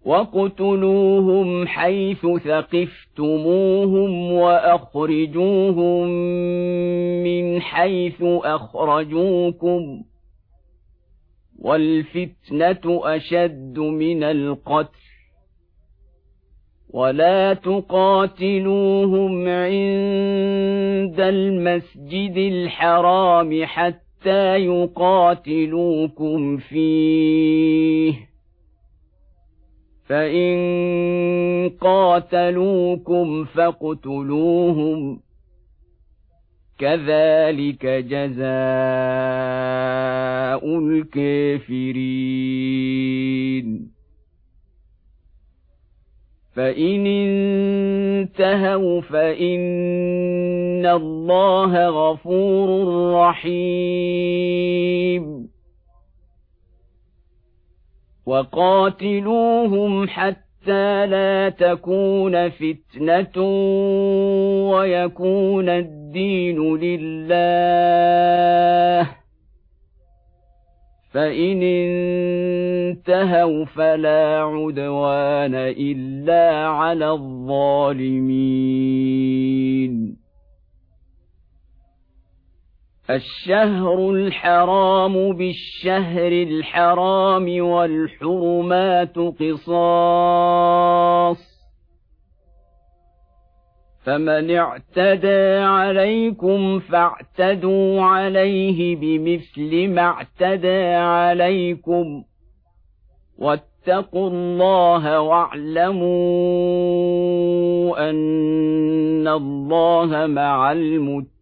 وَاقْتُلُوهُمْ حَيْثُ ثَقِفْتُمُوهُمْ وَأَخْرِجُوهُمْ مِنْ حَيْثُ أَخْرَجُوكُمْ ۚ وَالْفِتْنَةُ أَشَدُّ مِنَ الْقَتْلِ ۚ وَلَا تُقَاتِلُوهُمْ عِندَ الْمَسْجِدِ الْحَرَامِ حَتَّىٰ يُقَاتِلُوكُمْ فِيهِ ۖ فَإِن قَاتَلُوكُمْ فَاقْتُلُوهُمْ ۗ كَذَٰلِكَ جَزَاءُ الْكَافِرِينَ. فَإِنِ انتَهَوْا فَإِنَّ اللَّهَ غَفُورٌ رَّحِيمٌ. وَقَاتِلُوهُمْ حَتَّىٰ لَا تَكُونَ فِتْنَةٌ وَيَكُونَ الدِّينُ لِلَّهِ ۖ فَإِنِ انتَهَوْا فَلَا عُدْوَانَ إِلَّا عَلَى الظَّالِمِينَ. الشهر الحرام بالشهر الحرام والحرمات قصاص، فمن اعتدى عليكم فاعتدوا عليه بمثل ما اعتدى عليكم، واتقوا الله واعلموا أن الله مع المتقين.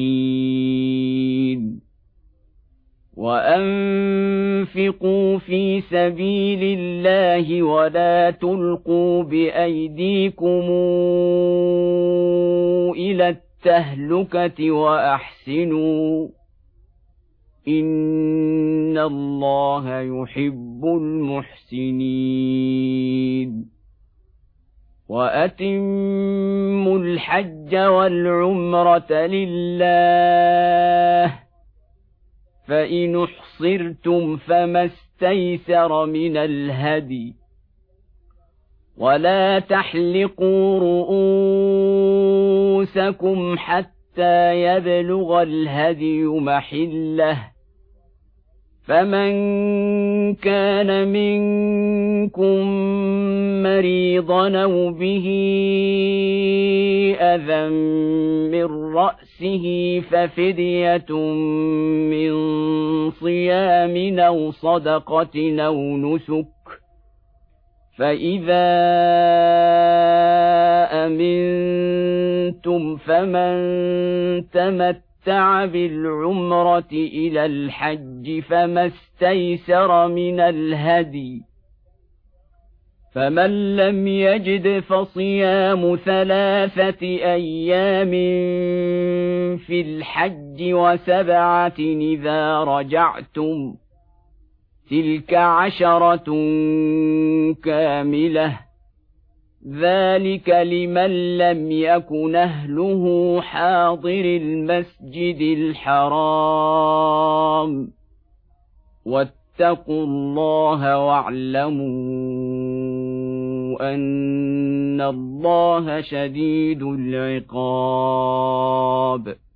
وأنفقوا في سبيل الله ولا تلقوا بأيديكم إلى التهلكة وأحسنوا إن الله يحب المحسنين. وأتموا الحج والعمرة لله، فإن احصرتم فما استيسر من الهدي، ولا تحلقوا رؤوسكم حتى يبلغ الهدي محله، فمن كان منكم مريضا أو به أذى من رأسه ففدية من صيام أو صدقة أو نسك، فإذا أمنتم فمن تمتع بالعمرة إلى الحج فما استيسر من الهدي، فمن لم يجد فصيام 3 أيام في الحج و7 إذا رجعتم، تلك 10 كاملة، ذلك لمن لم يكن أهله حاضر المسجد الحرام. واتقوا الله واعلموا أن الله شديد العقاب.